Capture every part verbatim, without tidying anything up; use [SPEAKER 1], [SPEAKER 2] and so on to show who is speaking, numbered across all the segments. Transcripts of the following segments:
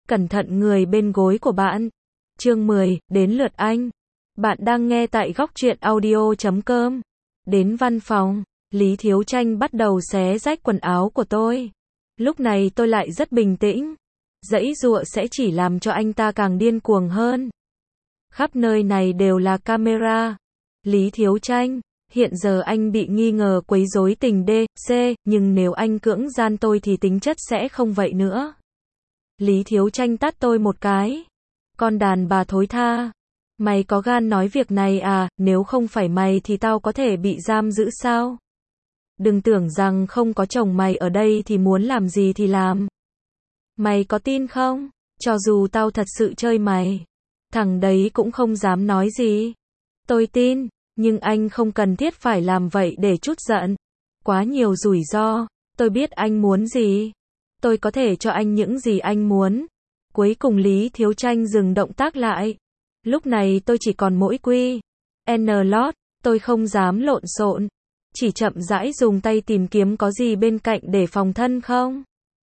[SPEAKER 1] Cẩn thận người bên gối của bạn. Chương mười, đến lượt anh. Bạn đang nghe tại góc truyện audio chấm com. Đến văn phòng, Lý Thiếu Tranh bắt đầu xé rách quần áo của tôi. Lúc này tôi lại rất bình tĩnh. Giãy giụa sẽ chỉ làm cho anh ta càng điên cuồng hơn. Khắp nơi này đều là camera. Lý Thiếu Tranh, hiện giờ anh bị nghi ngờ quấy rối tình D, C, nhưng nếu anh cưỡng gian tôi thì tính chất sẽ không vậy nữa. Lý Thiếu Tranh tát tôi một cái. Con đàn bà thối tha. Mày có gan nói việc này à, nếu không phải mày thì tao có thể bị giam giữ sao? Đừng tưởng rằng không có chồng mày ở đây thì muốn làm gì thì làm. Mày có tin không? Cho dù tao thật sự chơi mày, thằng đấy cũng không dám nói gì. Tôi tin, nhưng anh không cần thiết phải làm vậy để trút giận. Quá nhiều rủi ro, tôi biết anh muốn gì. Tôi có thể cho anh những gì anh muốn. Cuối cùng Lý Thiếu Tranh dừng động tác lại. Lúc này tôi chỉ còn mỗi quy N lót, tôi không dám lộn xộn. Chỉ chậm rãi dùng tay tìm kiếm có gì bên cạnh để phòng thân không.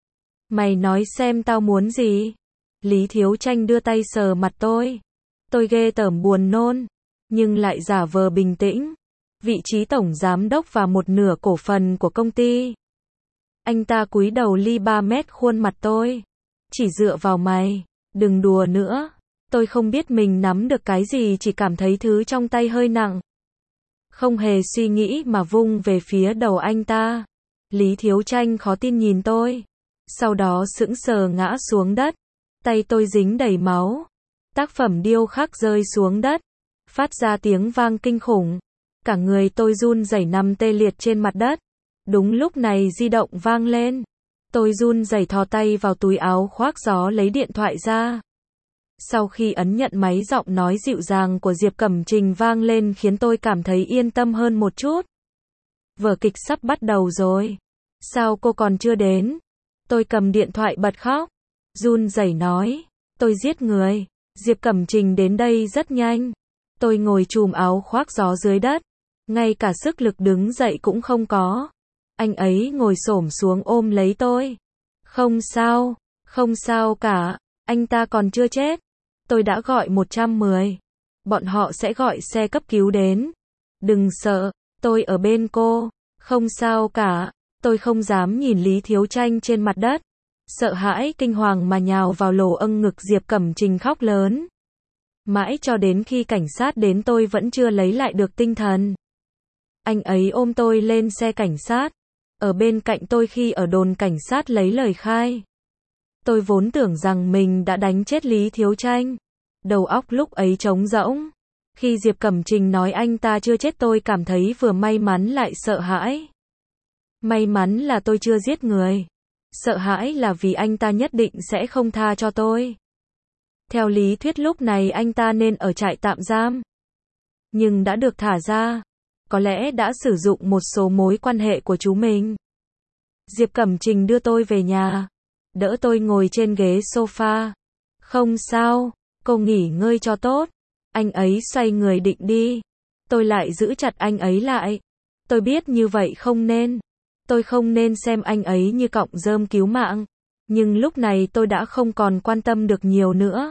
[SPEAKER 1] Mày nói xem tao muốn gì? Lý Thiếu Tranh đưa tay sờ mặt tôi. Tôi ghê tởm buồn nôn, nhưng lại giả vờ bình tĩnh. Vị trí tổng giám đốc và một nửa cổ phần của công ty. Anh ta cúi đầu ly ba mét khuôn mặt tôi. Chỉ dựa vào mày, đừng đùa nữa. Tôi không biết mình nắm được cái gì, chỉ cảm thấy thứ trong tay hơi nặng. Không hề suy nghĩ mà vung về phía đầu anh ta. Lý Thiếu Tranh khó tin nhìn tôi. Sau đó sững sờ ngã xuống đất. Tay tôi dính đầy máu. Tác phẩm điêu khắc rơi xuống đất. Phát ra tiếng vang kinh khủng. Cả người tôi run rẩy nằm tê liệt trên mặt đất. Đúng lúc này di động vang lên. Tôi run rẩy thò tay vào túi áo khoác gió lấy điện thoại ra. Sau khi ấn nhận máy, giọng nói dịu dàng của Diệp Cẩm Trình vang lên khiến tôi cảm thấy yên tâm hơn một chút. Vở kịch sắp bắt đầu rồi. Sao cô còn chưa đến? Tôi cầm điện thoại bật khóc. Run rẩy nói. Tôi giết người. Diệp Cẩm Trình đến đây rất nhanh. Tôi ngồi chùm áo khoác gió dưới đất. Ngay cả sức lực đứng dậy cũng không có. Anh ấy ngồi xổm xuống ôm lấy tôi. Không sao, không sao cả, anh ta còn chưa chết. Tôi đã gọi một một không. Bọn họ sẽ gọi xe cấp cứu đến. Đừng sợ, tôi ở bên cô. Không sao cả. Tôi không dám nhìn Lý Thiếu Tranh trên mặt đất. Sợ hãi kinh hoàng mà nhào vào lồ âng ngực Diệp Cẩm Trình khóc lớn. Mãi cho đến khi cảnh sát đến tôi vẫn chưa lấy lại được tinh thần. Anh ấy ôm tôi lên xe cảnh sát. Ở bên cạnh tôi khi ở đồn cảnh sát lấy lời khai. Tôi vốn tưởng rằng mình đã đánh chết Lý Thiếu Tranh. Đầu óc lúc ấy trống rỗng. Khi Diệp Cẩm Trình nói anh ta chưa chết, tôi cảm thấy vừa may mắn lại sợ hãi. May mắn là tôi chưa giết người. Sợ hãi là vì anh ta nhất định sẽ không tha cho tôi. Theo lý thuyết lúc này anh ta nên ở trại tạm giam. Nhưng đã được thả ra. Có lẽ đã sử dụng một số mối quan hệ của chú mình. Diệp Cẩm Trình đưa tôi về nhà. Đỡ tôi ngồi trên ghế sofa. Không sao, cô nghỉ ngơi cho tốt. Anh ấy xoay người định đi. Tôi lại giữ chặt anh ấy lại. Tôi biết như vậy không nên. Tôi không nên xem anh ấy như cọng rơm cứu mạng. Nhưng lúc này tôi đã không còn quan tâm được nhiều nữa.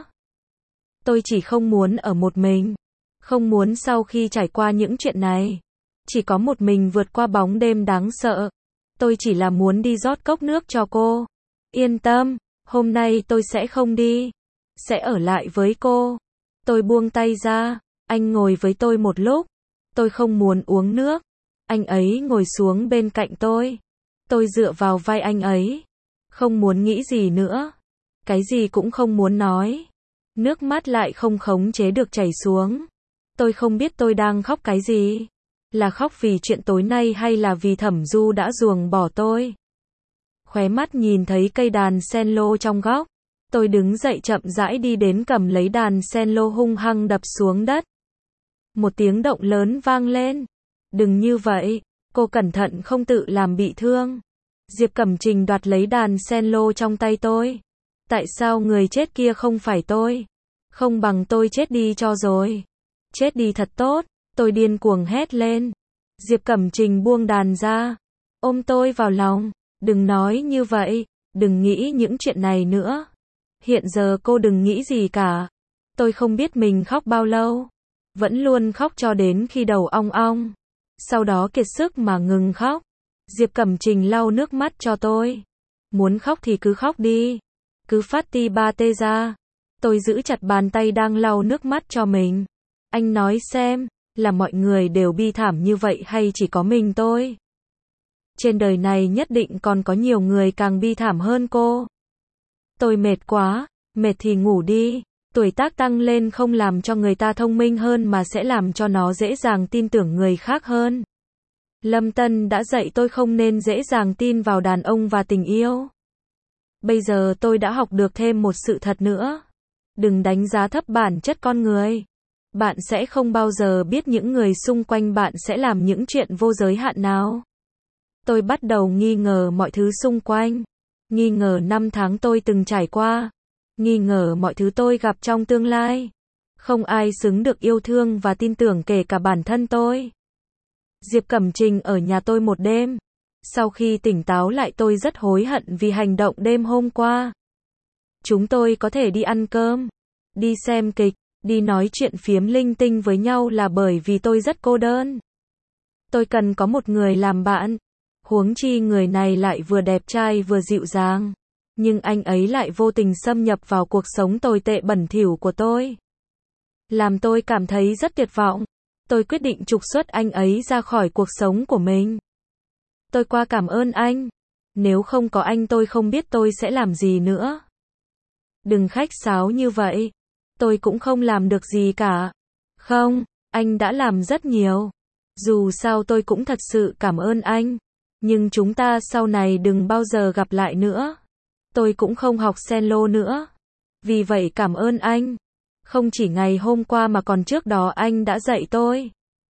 [SPEAKER 1] Tôi chỉ không muốn ở một mình. Không muốn sau khi trải qua những chuyện này. Chỉ có một mình vượt qua bóng đêm đáng sợ. Tôi chỉ là muốn đi rót cốc nước cho cô. Yên tâm, hôm nay tôi sẽ không đi. Sẽ ở lại với cô. Tôi buông tay ra. Anh ngồi với tôi một lúc. Tôi không muốn uống nước. Anh ấy ngồi xuống bên cạnh tôi. Tôi dựa vào vai anh ấy. Không muốn nghĩ gì nữa. Cái gì cũng không muốn nói. Nước mắt lại không khống chế được chảy xuống. Tôi không biết tôi đang khóc cái gì. Là khóc vì chuyện tối nay hay là vì Thẩm Du đã ruồng bỏ tôi? Khóe mắt nhìn thấy cây đàn cello trong góc. Tôi đứng dậy chậm rãi đi đến cầm lấy đàn cello hung hăng đập xuống đất. Một tiếng động lớn vang lên. Đừng như vậy, cô cẩn thận không tự làm bị thương. Diệp Cẩm Trình đoạt lấy đàn cello trong tay tôi. Tại sao người chết kia không phải tôi? Không bằng tôi chết đi cho rồi. Chết đi thật tốt. Tôi điên cuồng hét lên. Diệp Cẩm Trình buông đàn ra. Ôm tôi vào lòng. Đừng nói như vậy. Đừng nghĩ những chuyện này nữa. Hiện giờ cô đừng nghĩ gì cả. Tôi không biết mình khóc bao lâu. Vẫn luôn khóc cho đến khi đầu ong ong. Sau đó kiệt sức mà ngừng khóc. Diệp Cẩm Trình lau nước mắt cho tôi. Muốn khóc thì cứ khóc đi. Cứ phát ti ba tê ra. Tôi giữ chặt bàn tay đang lau nước mắt cho mình. Anh nói xem, là mọi người đều bi thảm như vậy hay chỉ có mình tôi? Trên đời này nhất định còn có nhiều người càng bi thảm hơn cô. Tôi mệt quá, mệt thì ngủ đi. Tuổi tác tăng lên không làm cho người ta thông minh hơn mà sẽ làm cho nó dễ dàng tin tưởng người khác hơn. Lâm Tân đã dạy tôi không nên dễ dàng tin vào đàn ông và tình yêu. Bây giờ tôi đã học được thêm một sự thật nữa. Đừng đánh giá thấp bản chất con người. Bạn sẽ không bao giờ biết những người xung quanh bạn sẽ làm những chuyện vô giới hạn nào. Tôi bắt đầu nghi ngờ mọi thứ xung quanh. Nghi ngờ năm tháng tôi từng trải qua. Nghi ngờ mọi thứ tôi gặp trong tương lai. Không ai xứng được yêu thương và tin tưởng kể cả bản thân tôi. Diệp Cẩm Trình ở nhà tôi một đêm. Sau khi tỉnh táo lại tôi rất hối hận vì hành động đêm hôm qua. Chúng tôi có thể đi ăn cơm, đi xem kịch, đi nói chuyện phiếm linh tinh với nhau là bởi vì tôi rất cô đơn. Tôi cần có một người làm bạn. Huống chi người này lại vừa đẹp trai vừa dịu dàng. Nhưng anh ấy lại vô tình xâm nhập vào cuộc sống tồi tệ bẩn thỉu của tôi. Làm tôi cảm thấy rất tuyệt vọng. Tôi quyết định trục xuất anh ấy ra khỏi cuộc sống của mình. Tôi qua cảm ơn anh. Nếu không có anh tôi không biết tôi sẽ làm gì nữa. Đừng khách sáo như vậy. Tôi cũng không làm được gì cả. Không, anh đã làm rất nhiều. Dù sao tôi cũng thật sự cảm ơn anh. Nhưng chúng ta sau này đừng bao giờ gặp lại nữa. Tôi cũng không học cello nữa. Vì vậy cảm ơn anh. Không chỉ ngày hôm qua mà còn trước đó anh đã dạy tôi.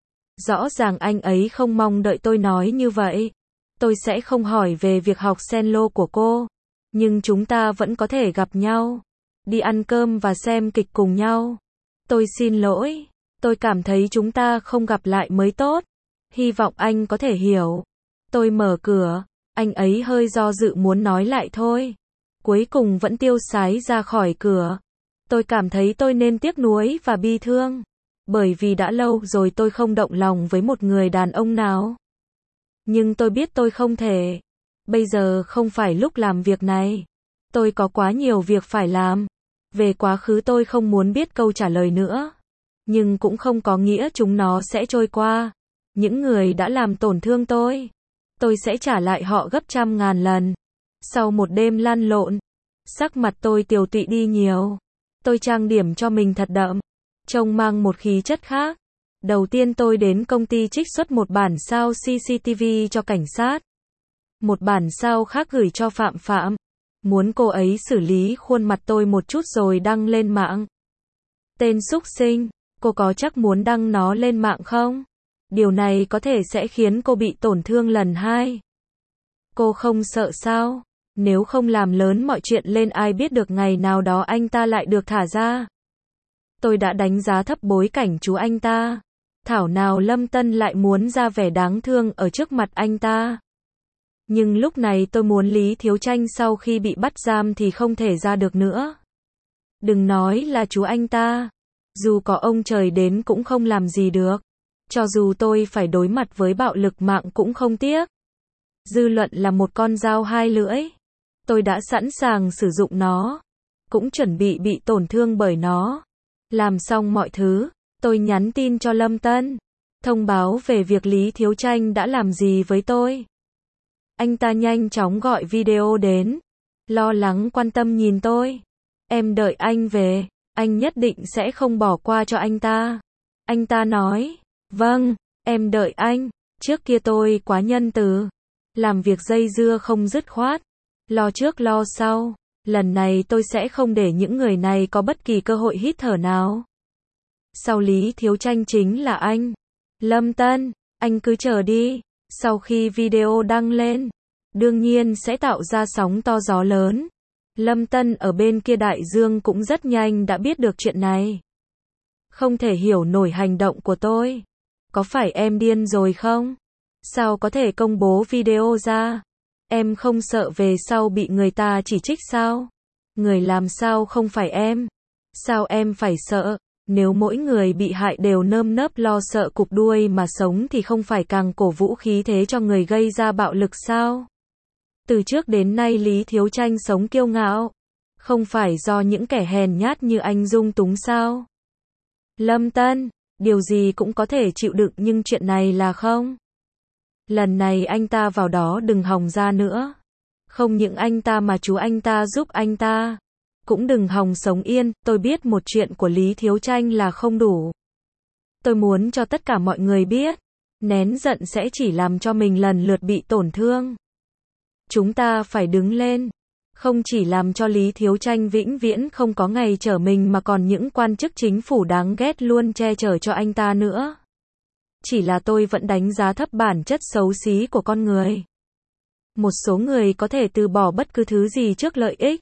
[SPEAKER 1] Rõ ràng anh ấy không mong đợi tôi nói như vậy. Tôi sẽ không hỏi về việc học cello của cô. Nhưng chúng ta vẫn có thể gặp nhau. Đi ăn cơm và xem kịch cùng nhau. Tôi xin lỗi. Tôi cảm thấy chúng ta không gặp lại mới tốt. Hy vọng anh có thể hiểu. Tôi mở cửa. Anh ấy hơi do dự muốn nói lại thôi. Cuối cùng vẫn tiêu sái ra khỏi cửa. Tôi cảm thấy tôi nên tiếc nuối và bi thương. Bởi vì đã lâu rồi tôi không động lòng với một người đàn ông nào. Nhưng tôi biết tôi không thể. Bây giờ không phải lúc làm việc này. Tôi có quá nhiều việc phải làm. Về quá khứ tôi không muốn biết câu trả lời nữa. Nhưng cũng không có nghĩa chúng nó sẽ trôi qua. Những người đã làm tổn thương tôi. Tôi sẽ trả lại họ gấp trăm ngàn lần. Sau một đêm lăn lộn. Sắc mặt tôi tiều tụy đi nhiều. Tôi trang điểm cho mình thật đậm. Trông mang một khí chất khác. Đầu tiên tôi đến công ty trích xuất một bản sao xê xê tê vê cho cảnh sát. Một bản sao khác gửi cho Phạm Phạm. Muốn cô ấy xử lý khuôn mặt tôi một chút rồi đăng lên mạng. Tên súc sinh, cô có chắc muốn đăng nó lên mạng không? Điều này có thể sẽ khiến cô bị tổn thương lần hai. Cô không sợ sao? Nếu không làm lớn mọi chuyện lên ai biết được ngày nào đó anh ta lại được thả ra. Tôi đã đánh giá thấp bối cảnh chú anh ta. Thảo nào Lâm Tân lại muốn ra vẻ đáng thương ở trước mặt anh ta. Nhưng lúc này tôi muốn Lý Thiếu Tranh sau khi bị bắt giam thì không thể ra được nữa. Đừng nói là chú anh ta. Dù có ông trời đến cũng không làm gì được. Cho dù tôi phải đối mặt với bạo lực mạng cũng không tiếc. Dư luận là một con dao hai lưỡi. Tôi đã sẵn sàng sử dụng nó. Cũng chuẩn bị bị tổn thương bởi nó. Làm xong mọi thứ, tôi nhắn tin cho Lâm Tân. Thông báo về việc Lý Thiếu Tranh đã làm gì với tôi. Anh ta nhanh chóng gọi video đến. Lo lắng quan tâm nhìn tôi. Em đợi anh về. Anh nhất định sẽ không bỏ qua cho anh ta. Anh ta nói. Vâng, em đợi anh. Trước kia tôi quá nhân từ. Làm việc dây dưa không dứt khoát. Lo trước lo sau. Lần này tôi sẽ không để những người này có bất kỳ cơ hội hít thở nào. Sau Lý Thiếu Tranh chính là anh. Lâm Tân, anh cứ chờ đi. Sau khi video đăng lên, đương nhiên sẽ tạo ra sóng to gió lớn. Lâm Tân ở bên kia đại dương cũng rất nhanh đã biết được chuyện này. Không thể hiểu nổi hành động của tôi. Có phải em điên rồi không? Sao có thể công bố video ra? Em không sợ về sau bị người ta chỉ trích sao? người làm sao không phải em? Sao em phải sợ? Nếu mỗi người bị hại đều nơm nớp lo sợ cụp đuôi mà sống thì không phải càng cổ vũ khí thế cho người gây ra bạo lực sao? Từ trước đến nay Lý Thiếu Tranh sống kiêu ngạo, không phải do những kẻ hèn nhát như anh dung túng sao? Lâm Tân, điều gì cũng có thể chịu đựng nhưng chuyện này là không. Lần này anh ta vào đó đừng hòng ra nữa. Không những anh ta mà chú anh ta giúp anh ta cũng đừng hòng sống yên. Tôi biết một chuyện của Lý Thiếu Tranh là không đủ. Tôi muốn cho tất cả mọi người biết, nén giận sẽ chỉ làm cho mình lần lượt bị tổn thương. Chúng ta phải đứng lên, không chỉ làm cho Lý Thiếu Tranh vĩnh viễn không có ngày trở mình mà còn những quan chức chính phủ đáng ghét luôn che chở cho anh ta nữa. Chỉ là tôi vẫn đánh giá thấp bản chất xấu xí của con người. Một số người có thể từ bỏ bất cứ thứ gì trước lợi ích.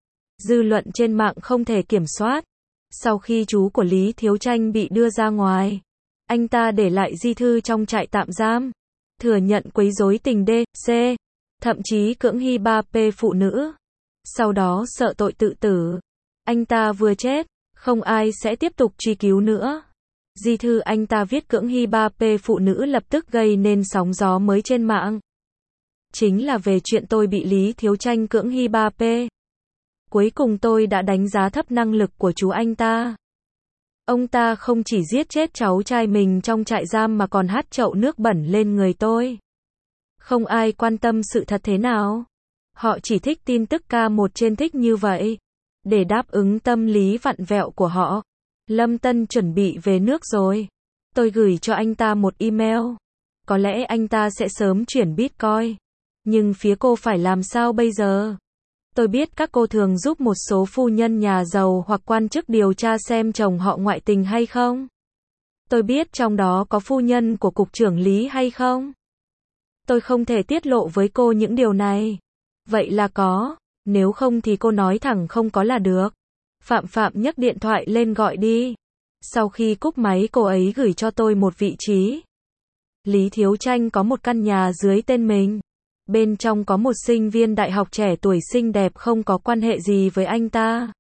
[SPEAKER 1] Dư luận trên mạng không thể kiểm soát. Sau khi chú của Lý Thiếu Tranh bị đưa ra ngoài, anh ta để lại di thư trong trại tạm giam, thừa nhận quấy rối tình D, C, thậm chí cưỡng hi ba P phụ nữ. Sau đó sợ tội tự tử. Anh ta vừa chết, không ai sẽ tiếp tục truy cứu nữa. Di thư anh ta viết cưỡng hi ba P phụ nữ lập tức gây nên sóng gió mới trên mạng. Chính là về chuyện tôi bị Lý Thiếu Tranh cưỡng hi ba P. Cuối cùng tôi đã đánh giá thấp năng lực của chú anh ta. Ông ta không chỉ giết chết cháu trai mình trong trại giam mà còn hắt chậu nước bẩn lên người tôi. Không ai quan tâm sự thật thế nào. Họ chỉ thích tin tức ca một trên thích như vậy. Để đáp ứng tâm lý vặn vẹo của họ. Lâm Tân chuẩn bị về nước rồi. Tôi gửi cho anh ta một email. Có lẽ anh ta sẽ sớm chuyển Bitcoin. Nhưng phía cô phải làm sao bây giờ? Tôi biết các cô thường giúp một số phu nhân nhà giàu hoặc quan chức điều tra xem chồng họ ngoại tình hay không. Tôi biết trong đó có phu nhân của cục trưởng Lý hay không. Tôi không thể tiết lộ với cô những điều này. Vậy là có. Nếu không thì cô nói thẳng không có là được. Phạm Phạm nhấc điện thoại lên gọi đi. Sau khi cúp máy cô ấy gửi cho tôi một vị trí. Lý Thiếu Tranh có một căn nhà dưới tên mình. Bên trong có một sinh viên đại học trẻ tuổi xinh đẹp không có quan hệ gì với anh ta.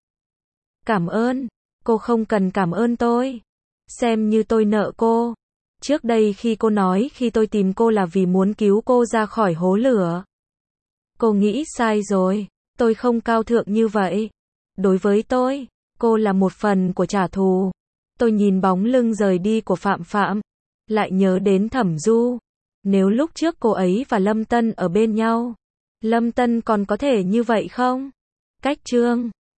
[SPEAKER 1] Cảm ơn. Cô không cần cảm ơn tôi. Xem như tôi nợ cô. Trước đây khi cô nói khi tôi tìm cô là vì muốn cứu cô ra khỏi hố lửa. Cô nghĩ sai rồi. Tôi không cao thượng như vậy. Đối với tôi, cô là một phần của trả thù. Tôi nhìn bóng lưng rời đi của Phạm Phạm. Lại nhớ đến Thẩm Du. Nếu lúc trước cô ấy và Lâm Tân ở bên nhau, Lâm Tân còn có thể như vậy không? Cách chương